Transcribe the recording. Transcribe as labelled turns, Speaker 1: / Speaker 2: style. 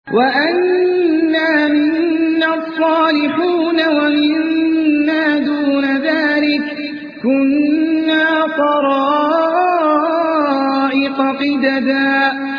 Speaker 1: وَأَنَّا مِنَّا الصَّالِحُونَ وَمِنَّا دُونَ ذَلِكَ كُنَّا طَرَائِقَ قِدَدًا